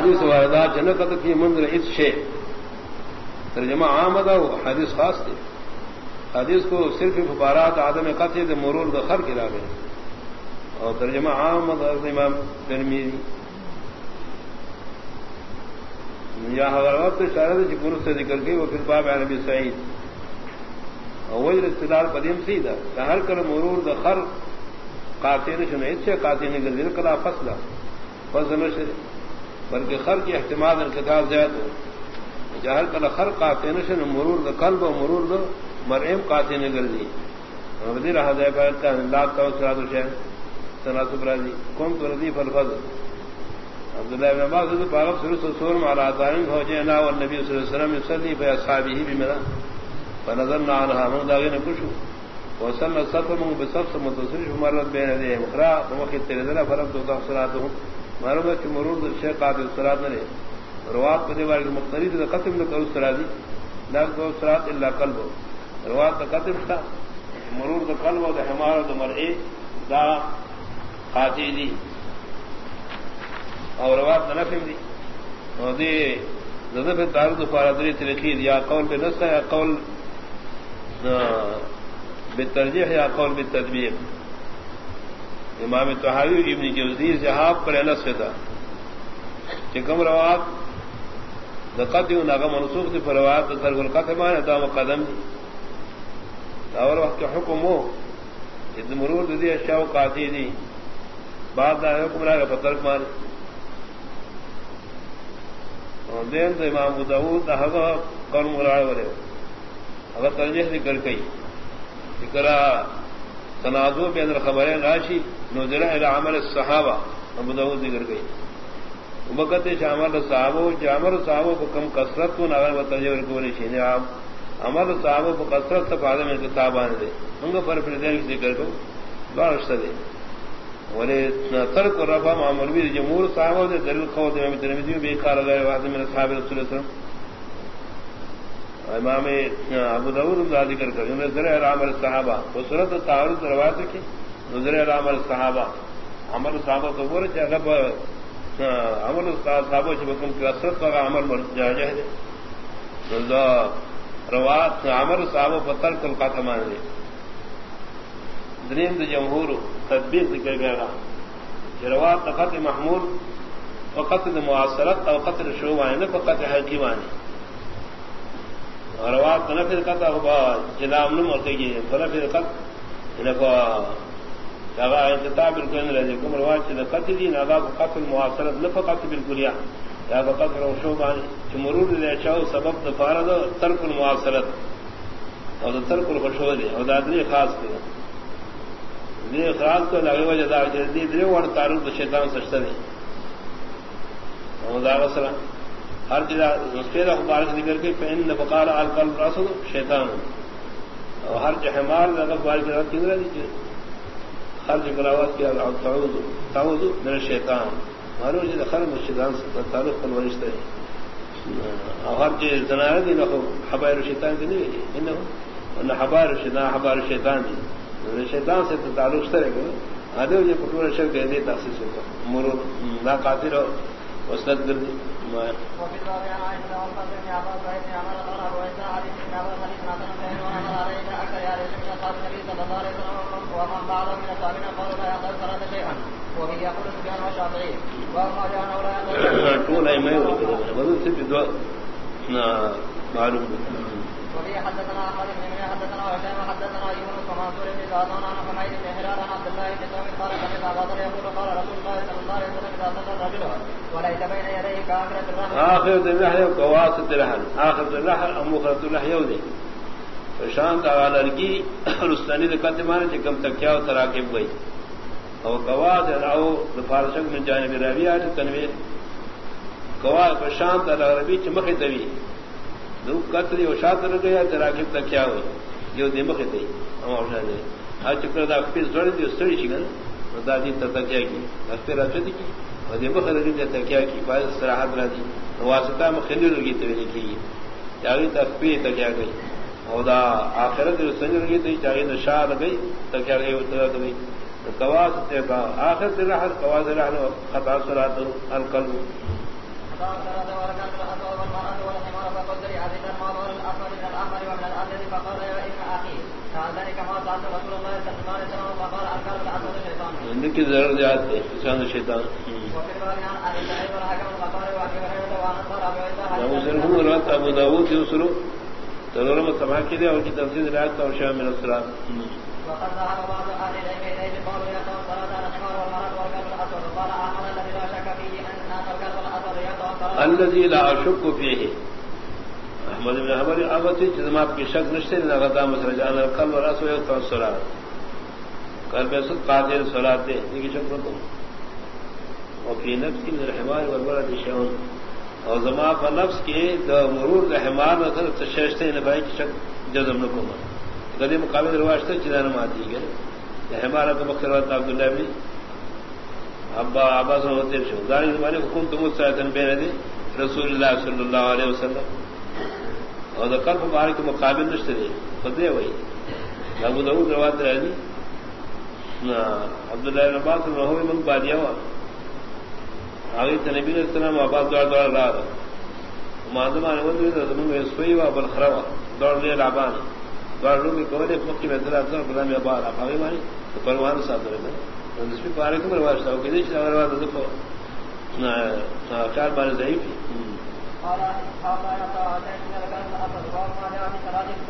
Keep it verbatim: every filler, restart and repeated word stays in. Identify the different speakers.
Speaker 1: حدیث واردہ جنکت کی منظر اس شے ترجمہ عام دا حدیث خاص تھی. حدیث کو صرف مبارات عدم قطع مرور دخر کے لابے اور ترجمہ عام امام ترمذی یا حضرات شاید کی پورس سے ذکر کی وہ پھر باب نبی سعید اور وجر استدار قدیم سیدھا ہر کر مرور دخر قاطع نشن اچھے قاطع نگر دل کلا فصلہ فصل نشن بلکہ خر کی احتمال انقطاع زیادہ ہو جہر کل خر قاطع نشن مرور د قلب و مرور د مرئم قاطع نگر دی ودی رہا دے کہ اللہ توسرات شے تناسب راضی کون تو ردیف الفضل عبداللہ بن عباس سے پاک سورۃ سور مع عطائن ہو جنا والنبی صلی اللہ علیہ وسلم يصلي في اصحابه بمنا فنظرنا عنها من داغن کشو وصلنا الصف من بصف متصل مرت بين يديه اخرى وقت تلذنا فرض صلاتهم معلوم ہے کہ مرور شیخ قاطع الصلاۃ نے روات کو دیوار کے مختلف ختم نہ کرو سرادی نہ کو سرات الا قلب روات کا ختم تھا مرور کا قلب و حمار و مرئ دا قاطع دی اور روات نہ فهم دی اور دی ذذب تعرض فارادری تلقید یا قول بنص یا قول بالترجیح یا قول بالتطبیق. امام طحاوی ابن جوزی سے ہاف پر انس تھا کہ کم روات دقت یوں ناغا منسوخ تھی پر روات ترک القطع مان دا مقدم دی اور وقت حکم ہو کہ مرور دی اشیاء قاطع دی بعد دا حکم رہا کہ ترک مان اور دین تو امام ابو داؤد دا حقا قول مراعی ورے اگر ترجیح ذکر کئی ذکرہ تنازع بین الخبرین راشی نظر الى عمل الصحابہ ابو داؤد ذکر گئی وقت عمل صحابہ عمل صحابہ کو کم کثرت کو نظر مترجم کو نشین آپ عمل صحابہ کو کثرت تک آدم کتاب آنے دے ان کو پر پردین کی ذکر کو بارش دے ولے ترک رفع معمول بھی جمہور صحابہ دے دلیل قول امام ترمذی بھی قال غیر واحد من اصحاب رسول اللہ صلی اللہ علیہ وسلم امام ابو داؤد ذکر کر نظر عمل صحابہ وہ صورت تعارض روایت کی نظر عمل صحابہ عمل صحابہ تو بولے جگہ عمل صحابہ جب کم کی اثرت کا عمل جائز ہے رضا روایت عمل صحابہ پتر کل کا تمان دے دریم جمہور تطبیق ذکر گیا روایت فقط محمول فقط معاصرت اور قطر شعبہ فقط حقیقانی روات نفر قطع ہوا جناب نم ہوتے گی فنفر قط انہا انتتاب بالکل رہے کم روات چیز قتل دی ناغا قتل معاصرت نفا قتل بالکلیہ یا قتل روشوبانی چی مرور لے چاہو سبب دفارد ترک المعاصرت اور ترک الخشوہ دے اور دادری خاص کرے دی اخراج کو لگے وجہ دار دی دی وڑ تعارض شیطان سجدہ دے اور دار سلام ہر جگہ مسفیر اخبار سے ذکر کے فین بقال القلب راسل شیطان اور ہر جہمار اخبار کی رات کیندرا دیجیے ہر جگہ آواز کیا تعوذ تعوذ من الشیطان ہر جگہ خر من الشیطان سے تعلق پر ورشتہ ہے اور ہر جگہ زنار دی نہ حبائر الشیطان کی نہیں انه ان حبائر الشیطان حبائر الشیطان دی شیطان سے تعلق ہے کہ ادو یہ پٹور شر دے دے تخصیص ہوتا مرور لا قاتل وسد در ما وفي الرابع عائشة والفضل بن عباس بن عمر قال أبو عيسى حديث ابن عباس حديث حسن صحيح وعمل عليه أكثر يا رجل من أصحاب النبي صلى الله عليه وسلم ومن بعضهم من أصحابنا قالوا لا يقبل صلاة شيئا وفي يقول سفيان والشافعي وأما جاءنا ولا يقبل طول أيما يقول وذو سبب معلوم وفي حدثنا أحمد بن منى حدثنا هشام حدثنا يونس ومنصور بن زادان عن حميد بن هلال عن عبد الله بن سعد قال سمعت أبا ذر يقول قال رسول الله صلى الله عليه وسلم إذا صلى الرجل وليس بين يديه كآخرة الرحل آخرة الرحل وقواسط الرحل آخرة الرحل أو مخرة الرحل يودي فشان تعالى لرقي رستاني ذكرت مانا جكم تكيا وتراكب گئی او قواسط او فارشق من جانب رابعة تنوير قواسط فشان تعالى ربي چمخي توي دو قتل و شاطر گیا تراکب تک کیا ہوئی جو دماغ تھی ہم اور نے ہر چکر دا پھر جوڑ دی سڑی شگن دادی تک کیا کی پھر اچھا دی کی اور دماغ لگی تک کیا کی بعد صراحت راضی واسطہ مخنی لگی تے کی یعنی تکبیر تک کیا گئی اور دا اخرت سنج لگی تے چاہیے شاہ لگی تک کیا گئی اتر گئی قواس تے کا اخرت راحت قواس راحت خطا صلات القلب کی ضرورت جاتے شان شیطان ابو داؤد یوسر ترورم سما کی دے اور کی تفسیر روایت اور شامل الصراط الذي لا اشك فيه احمد بن حنبل ابتی جسمات کی شک نشتے نہ غدا مسرج ان القلب والراس والصلاه قلب سے قادر صلات ہے یہ شک کو اور فی نفس من الحمار والولد شيء اور زما پر نفس کے مرور الحمار نظر تششتے نبائی کی شک جزم نہ کو کدی مقابل روایت سے جنان ماتی گئے حمار کا مقصد عبداللہ بن ابا عباس ہوتے شو دار زمانے حکم تو مستعدن بین دے رسول اللہ صلی اللہ علیہ وسلم اور ذکر مبارک کے مقابل نشتے دے خدے وہی ابو داؤد روایت راضی عبداللہ بن عباس رہو من بادیا ہوا آگے نبی علیہ السلام عباس دوڑ دوڑ لا معلومان ودی زمن میں سوئی وا بل خروا دوڑ لے لعبان دوڑ لو کی کونے مکی میں ذرا ذرا بلا میں بار آگے مانی تو پروان ساتھ رہے اس بھی پارے کو روایت ہے کہ یہ روایت دیکھو نہ چار بار ضعیف